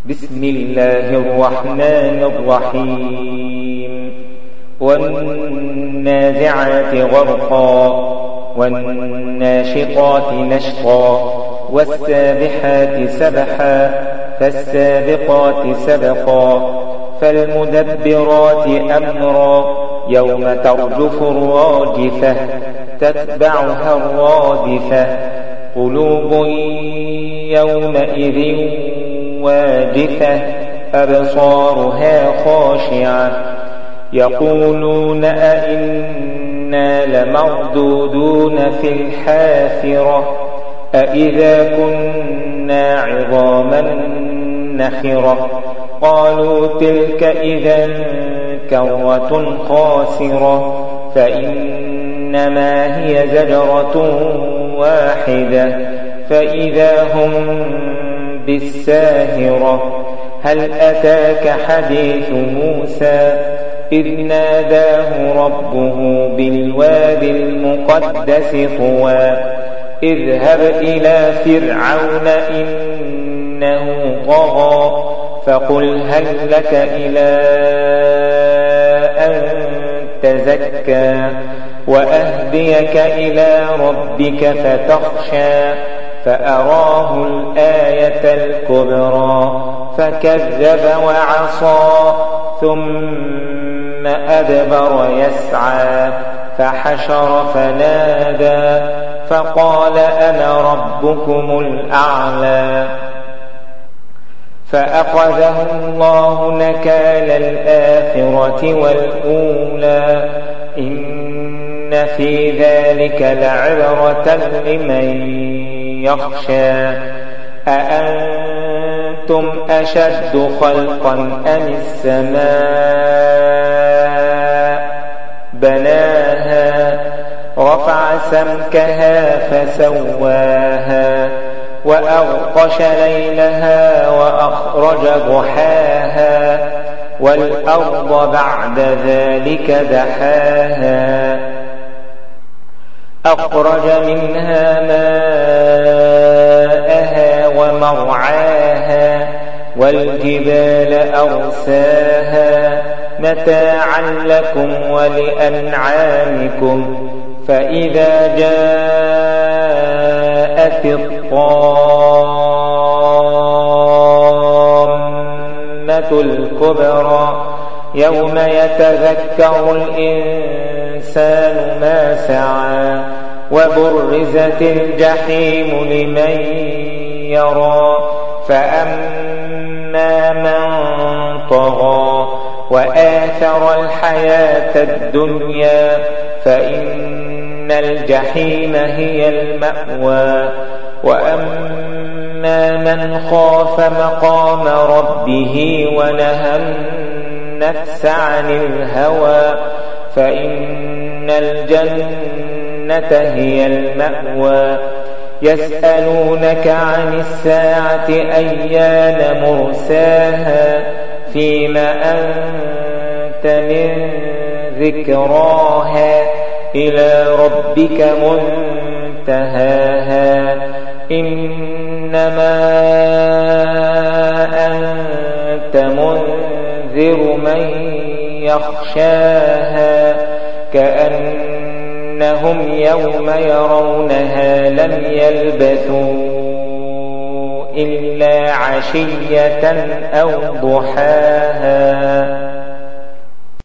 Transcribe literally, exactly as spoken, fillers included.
بسم الله الرحمن الرحيم والنازعات غرقا والناشطات نشطا والسابحات سبحا فالسابقات سبقا فالمدبرات أمرا يوم ترجف الراجفة تتبعها الرادفة قلوب يومئذ واجفة أبصارها خاشعة يقولون أئنا لمردودون في الحافرة أئذا كنا عظاما نخرة قالوا تلك إذا كرة خاسرة فإنما هي زجرة واحدة فإذا هم بالساهرة هل أتاك حديث موسى إذ ناداه ربه بالوادي المقدس طوى اذهب إلى فرعون إنه طغى فقل هل لك إلى أن تزكى وأهديك إلى ربك فتخشى فأراه الآية الكبرى فكذب وعصى ثم أدبر يسعى فحشر فنادى فقال أنا ربكم الأعلى فأخذه الله نكال الآخرة والأولى إن في ذلك لعبرة لمن يخشى أأنتم أشد خلقا أم السماء بناها رفع سمكها فسواها وأغطش ليلها وأخرج ضحاها والأرض بعد ذلك دحاها أخرج منها ماءها ومرعاها والجبال أرساها متاعا لكم ولأنعامكم فإذا جاءت الطامة الكبرى يوم يتذكر الإنسان ما سعى وبرزت الجحيم لمن يرى فأما من طغى وآثر الحياة الدنيا فإن الجحيم هي المأوى وأما من خاف مقام ربه ونهى النفس عن الهوى فإن الجنة هي المأوى يسألونك عن الساعة أيان مرساها فيما أنت من ذكراها إلى ربك منتهاها إنما أنت منذر من يخشاها كأنهم يوم يرونها لم يلبثوا إلا عشية أو ضحاها.